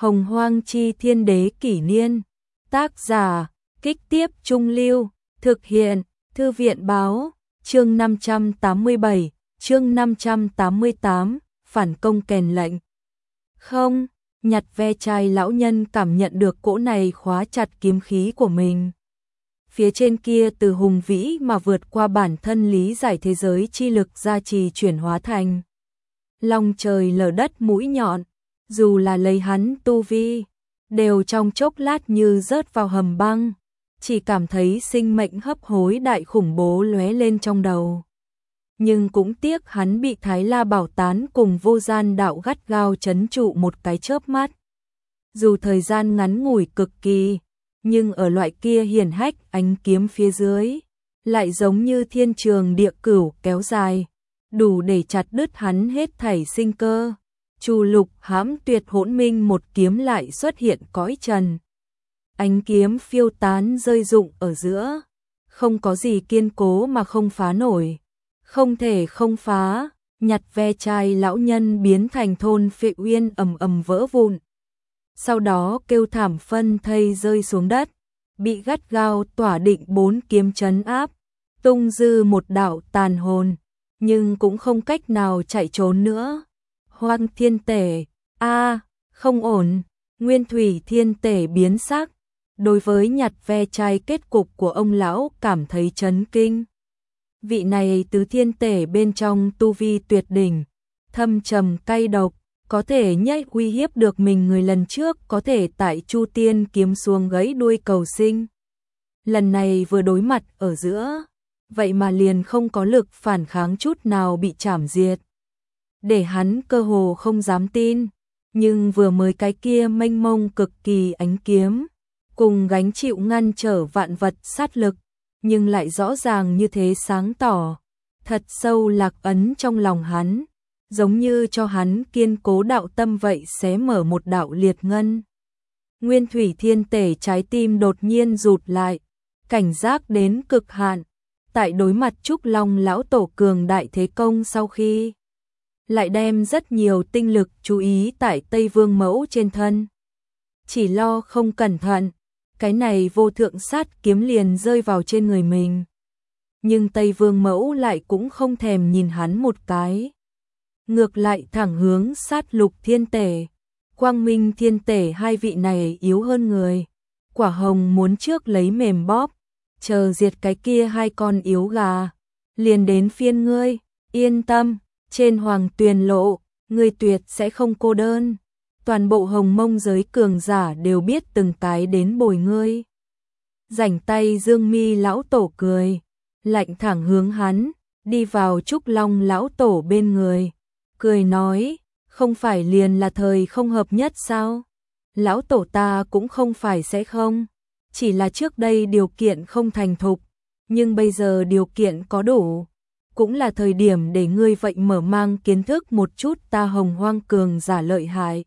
Hồng Hoang Chi Thiên Đế Kỷ Niên. Tác giả, Kích Tiếp Trung Lưu. Thực hiện, Thư viện Báo. Chương 587, chương 588, phản công kèn lệnh. Không, nhặt ve chai lão nhân cảm nhận được cỗ này khóa chặt kiếm khí của mình. Phía trên kia từ hùng vĩ mà vượt qua bản thân lý giải thế giới chi lực gia trì chuyển hóa thành long trời lở đất mũi nhọn, dù là lấy hắn tu vi, đều trong chốc lát như rớt vào hầm băng, chỉ cảm thấy sinh mệnh hấp hối đại khủng bố lóe lên trong đầu. Nhưng cũng tiếc hắn bị Thái La Bảo Tán cùng Vô Gian Đạo gắt gao trấn trụ một cái chớp mắt. Dù thời gian ngắn ngủi cực kỳ, nhưng ở loại kia hiển hách ánh kiếm phía dưới, lại giống như thiên trường địa cửu kéo dài, đủ để chặt đứt hắn hết thảy sinh cơ. Chu Lục hãm tuyệt hỗn minh một kiếm lại xuất hiện cõi trần. Ánh kiếm phiêu tán rơi rụng ở giữa, không có gì kiên cố mà không phá nổi, không thể không phá. Nhặt ve chai lão nhân biến thành thôn phệ uyên ầm ầm vỡ vụn. Sau đó kêu thảm phân thây rơi xuống đất, bị gắt gao tỏa định 4 kiếm trấn áp, tung dư một đạo tàn hồn, nhưng cũng không cách nào chạy trốn nữa. Hoang Thiên Tể, không ổn. Nguyên Thủy Thiên Tể biến sắc, đối với nhặt ve chai kết cục của ông lão cảm thấy chấn kinh. Vị này tứ thiên tể bên trong tu vi tuyệt đỉnh, thâm trầm cay độc, có thể nhảy uy hiếp được mình người lần trước có thể tại Chu Tiên kiếm xuống gãy đuôi cầu sinh. Lần này vừa đối mặt ở giữa, vậy mà liền không có lực phản kháng chút nào bị chảm diệt. Để hắn cơ hồ không dám tin, nhưng vừa mới cái kia mênh mông cực kỳ ánh kiếm, cùng gánh chịu ngăn trở vạn vật sát lực, nhưng lại rõ ràng như thế sáng tỏ, thật sâu lạc ấn trong lòng hắn, giống như cho hắn kiên cố đạo tâm vậy xé mở một đạo liệt ngân. Nguyên Thủy Thiên Tể trái tim đột nhiên rụt lại, cảnh giác đến cực hạn, tại đối mặt Trúc Long lão tổ cường đại thế công sau khi lại đem rất nhiều tinh lực chú ý tại Tây Vương Mẫu trên thân. Chỉ lo không cẩn thận, cái này vô thượng sát kiếm liền rơi vào trên người mình. Nhưng Tây Vương Mẫu lại cũng không thèm nhìn hắn một cái. Ngược lại thẳng hướng sát Lục Thiên Tể, Quang Minh Thiên Tể, hai vị này yếu hơn người. Quả hồng muốn trước lấy mềm bóp, chờ diệt cái kia hai con yếu gà, liền đến phiên ngươi, yên tâm, trên Hoàng Tuyền lộ, ngươi tuyệt sẽ không cô đơn. Toàn bộ Hồng Mông giới cường giả đều biết từng cái đến bồi ngươi. Rảnh tay Dương Mi lão tổ cười, lạnh thẳng hướng hắn, đi vào Trúc Long lão tổ bên người, cười nói, không phải liền là thời không hợp nhất sao? Lão tổ ta cũng không phải sẽ không, chỉ là trước đây điều kiện không thành thục, nhưng bây giờ điều kiện có đủ, cũng là thời điểm để ngươi vậy mở mang kiến thức một chút ta Hồng Hoang cường giả lợi hại.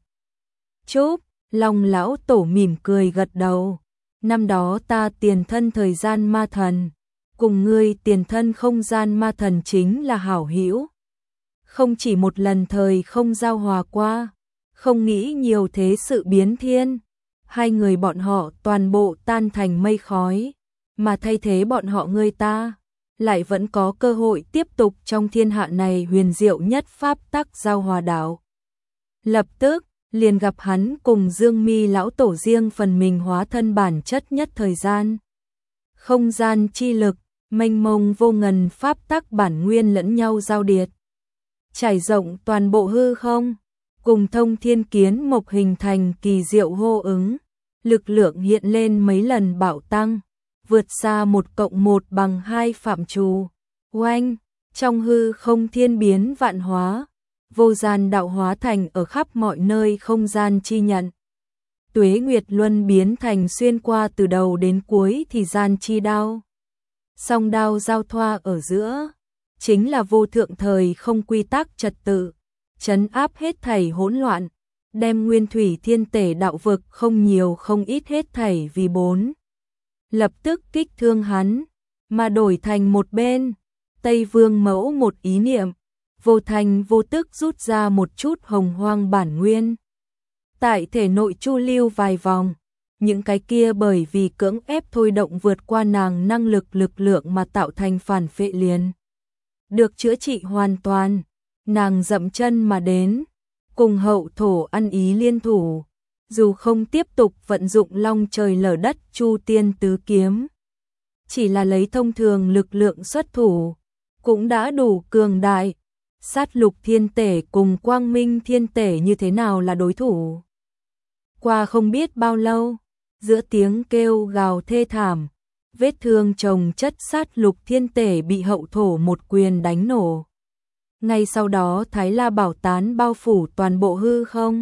Chúc, Long lão tổ mỉm cười gật đầu. Năm đó ta tiền thân thời gian ma thần, cùng ngươi tiền thân không gian ma thần chính là hảo hữu. Không chỉ một lần thời không giao hòa qua, không nghĩ nhiều thế sự biến thiên. Hai người bọn họ toàn bộ tan thành mây khói, mà thay thế bọn họ ngươi ta, lại vẫn có cơ hội tiếp tục trong thiên hạ này huyền diệu nhất pháp tắc giao hòa đạo. Lập tức, liền gặp hắn cùng Dương Mi lão tổ riêng phần mình hóa thân bản chất nhất thời gian. Không gian chi lực, mênh mông vô ngần pháp tắc bản nguyên lẫn nhau giao điệt. Trải rộng toàn bộ hư không, cùng thông thiên kiến mộc hình thành kỳ diệu hô ứng. Lực lượng hiện lên mấy lần bạo tăng, vượt xa 1+1=2 phạm trù. Oanh, trong hư không thiên biến vạn hóa. Vô gian đạo hóa thành ở khắp mọi nơi không gian chi nhận. Tuế Nguyệt Luân biến thành xuyên qua từ đầu đến cuối thì gian chi đao. Song đao giao thoa ở giữa, chính là vô thượng thời không quy tắc trật tự, trấn áp hết thảy hỗn loạn, đem Nguyên Thủy Thiên Tể đạo vực không nhiều không ít hết thảy vì 4. Lập tức kích thương hắn, mà đổi thành một bên, Tây Vương Mẫu một ý niệm, vô thành vô tức rút ra một chút hồng hoang bản nguyên. tại thể nội chu lưu vài vòng. Những cái kia bởi vì cưỡng ép thôi động vượt qua nàng năng lực lượng mà tạo thành phản phệ liền. Được chữa trị hoàn toàn, nàng dậm chân mà đến, cùng hậu thổ ăn ý liên thủ. Dù không tiếp tục vận dụng long trời lở đất chu tiên tứ kiếm, chỉ là lấy thông thường lực lượng xuất thủ, cũng đã đủ cường đại. Sát lục thiên tể cùng quang minh thiên tể như thế nào là đối thủ? Qua không biết bao lâu, giữa tiếng kêu gào thê thảm, vết thương chồng chất sát lục thiên tể bị hậu thổ một quyền đánh nổ. Ngay sau đó Thái La Bảo tán bao phủ toàn bộ hư không.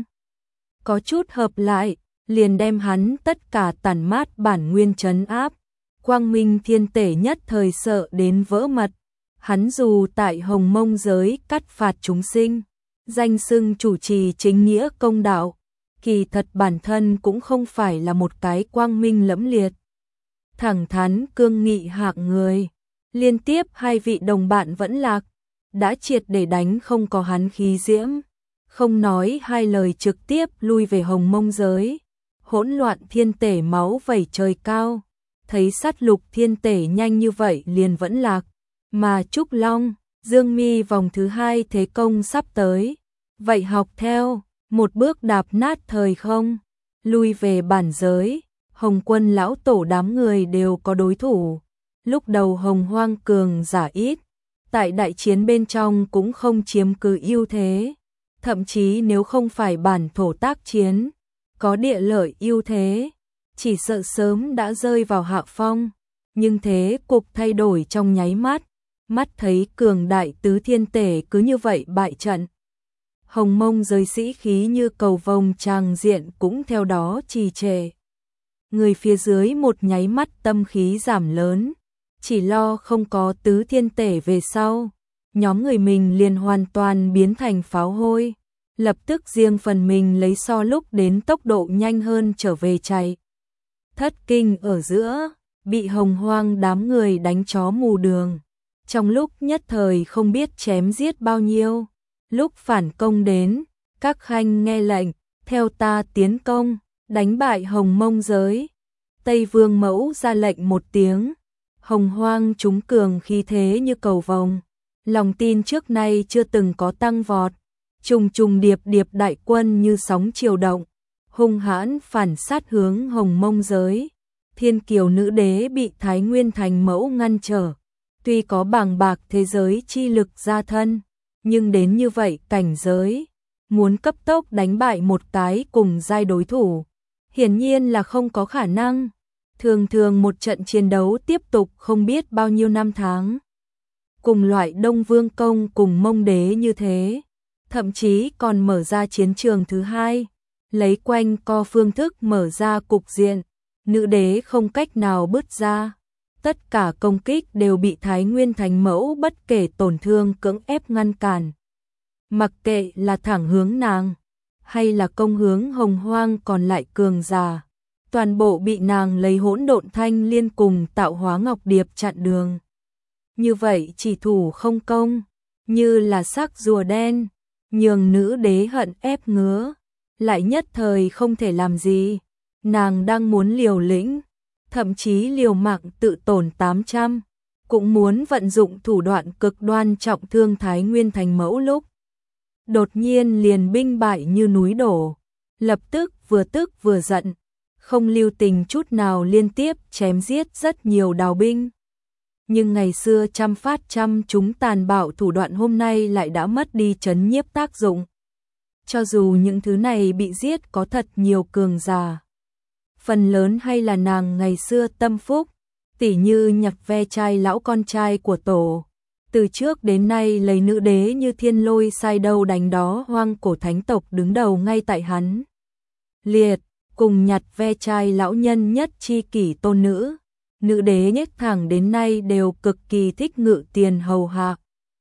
Có chút hợp lại, liền đem hắn tất cả tản mát bản nguyên trấn áp. Quang minh thiên tể nhất thời sợ đến vỡ mật. Hắn dù tại Hồng Mông giới cắt phạt chúng sinh, danh xưng chủ trì chính nghĩa công đạo, kỳ thật bản thân cũng không phải là một cái quang minh lẫm liệt, thẳng thắn cương nghị hạng người. Liên tiếp hai vị đồng bạn vẫn lạc, đã triệt để đánh không có hắn khí diễm, không nói hai lời trực tiếp lui về Hồng Mông giới. Hỗn loạn thiên tể máu vẩy trời cao, thấy sát lục thiên tể nhanh như vậy liền vẫn lạc, mà Trúc Long, Dương Mi vòng thứ hai thế công sắp tới, vậy học theo, một bước đạp nát thời không, lui về bản giới. Hồng Quân lão tổ đám người đều có đối thủ, lúc đầu Hồng Hoang cường giả ít, tại đại chiến bên trong cũng không chiếm cứ ưu thế, thậm chí nếu không phải bản thổ tác chiến, có địa lợi ưu thế, chỉ sợ sớm đã rơi vào hạ phong. Nhưng thế cục thay đổi trong nháy mắt, mắt thấy cường đại tứ thiên tể cứ như vậy bại trận. Hồng Mông giới sĩ khí như cầu vồng tràng diện cũng theo đó trì trệ. Người phía dưới một nháy mắt tâm khí giảm lớn, chỉ lo không có tứ thiên tể về sau, nhóm người mình liền hoàn toàn biến thành pháo hôi, lập tức riêng phần mình lấy so lúc đến tốc độ nhanh hơn trở về chạy. Thất kinh ở giữa, bị Hồng Hoang đám người đánh chó mù đường, trong lúc nhất thời không biết chém giết bao nhiêu. Lúc phản công đến, các khanh nghe lệnh, theo ta tiến công, đánh bại Hồng Mông giới. Tây Vương Mẫu ra lệnh một tiếng, Hồng Hoang chúng cường khí thế như cầu vồng, lòng tin trước nay chưa từng có tăng vọt, trùng trùng điệp điệp đại quân như sóng chiều động, hung hãn phản sát hướng Hồng Mông giới. Thiên Kiều nữ đế bị Thái Nguyên Thành Mẫu ngăn trở, tuy có bàng bạc thế giới chi lực gia thân, nhưng đến như vậy cảnh giới, muốn cấp tốc đánh bại một cái cùng giai đối thủ, hiển nhiên là không có khả năng. Thường thường một trận chiến đấu tiếp tục không biết bao nhiêu năm tháng. Cùng loại Đông Vương Công cùng Mông Đế như thế, thậm chí còn mở ra chiến trường thứ hai, lấy quanh co phương thức mở ra cục diện, nữ đế không cách nào bứt ra. Tất cả công kích đều bị Thái Nguyên Thành Mẫu bất kể tổn thương cưỡng ép ngăn cản. Mặc kệ là thẳng hướng nàng, hay là công hướng Hồng Hoang còn lại cường giả, toàn bộ bị nàng lấy hỗn độn thanh liên cùng tạo hóa ngọc điệp chặn đường. Như vậy chỉ thủ không công, như là xác rùa đen, nhường nữ đế hận ép ngứa, lại nhất thời không thể làm gì. Nàng đang muốn liều lĩnh, thậm chí liều mạng tự tổn 800, cũng muốn vận dụng thủ đoạn cực đoan trọng thương Thái Nguyên Thành Mẫu lúc. Đột nhiên liền binh bại như núi đổ, lập tức vừa giận, không lưu tình chút nào liên tiếp chém giết rất nhiều đào binh. Nhưng ngày xưa trăm phát trăm chúng tàn bạo thủ đoạn hôm nay lại đã mất đi trấn nhiếp tác dụng. Cho dù những thứ này bị giết có thật nhiều cường giả, phần lớn hay là nàng ngày xưa tâm phúc, tỉ như Nhạc Ve trai lão con trai của tổ, từ trước đến nay lấy nữ đế như thiên lôi sai đâu đánh đó, hoang cổ thánh tộc đứng đầu ngay tại hắn. Liệt, cùng Nhạc Ve trai lão nhân nhất chi kỷ tôn nữ, nữ đế nhất thẳng đến nay đều cực kỳ thích ngự tiền hầu hạ.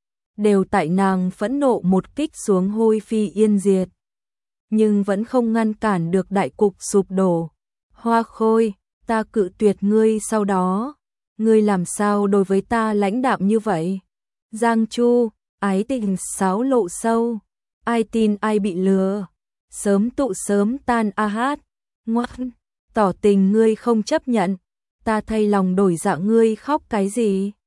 Đều tại nàng phẫn nộ một kích xuống hôi phi yên diệt. Nhưng vẫn không ngăn cản được đại cục sụp đổ. Hoa Khôi, ta cự tuyệt ngươi sau đó. Ngươi làm sao đối với ta lãnh đạm như vậy? Giang Chu, ái tình xáo lộ sâu. Ai tin ai bị lừa. sớm tụ sớm tan a hát. Ngoan, tỏ tình ngươi không chấp nhận, ta thay lòng đổi dạ ngươi khóc cái gì?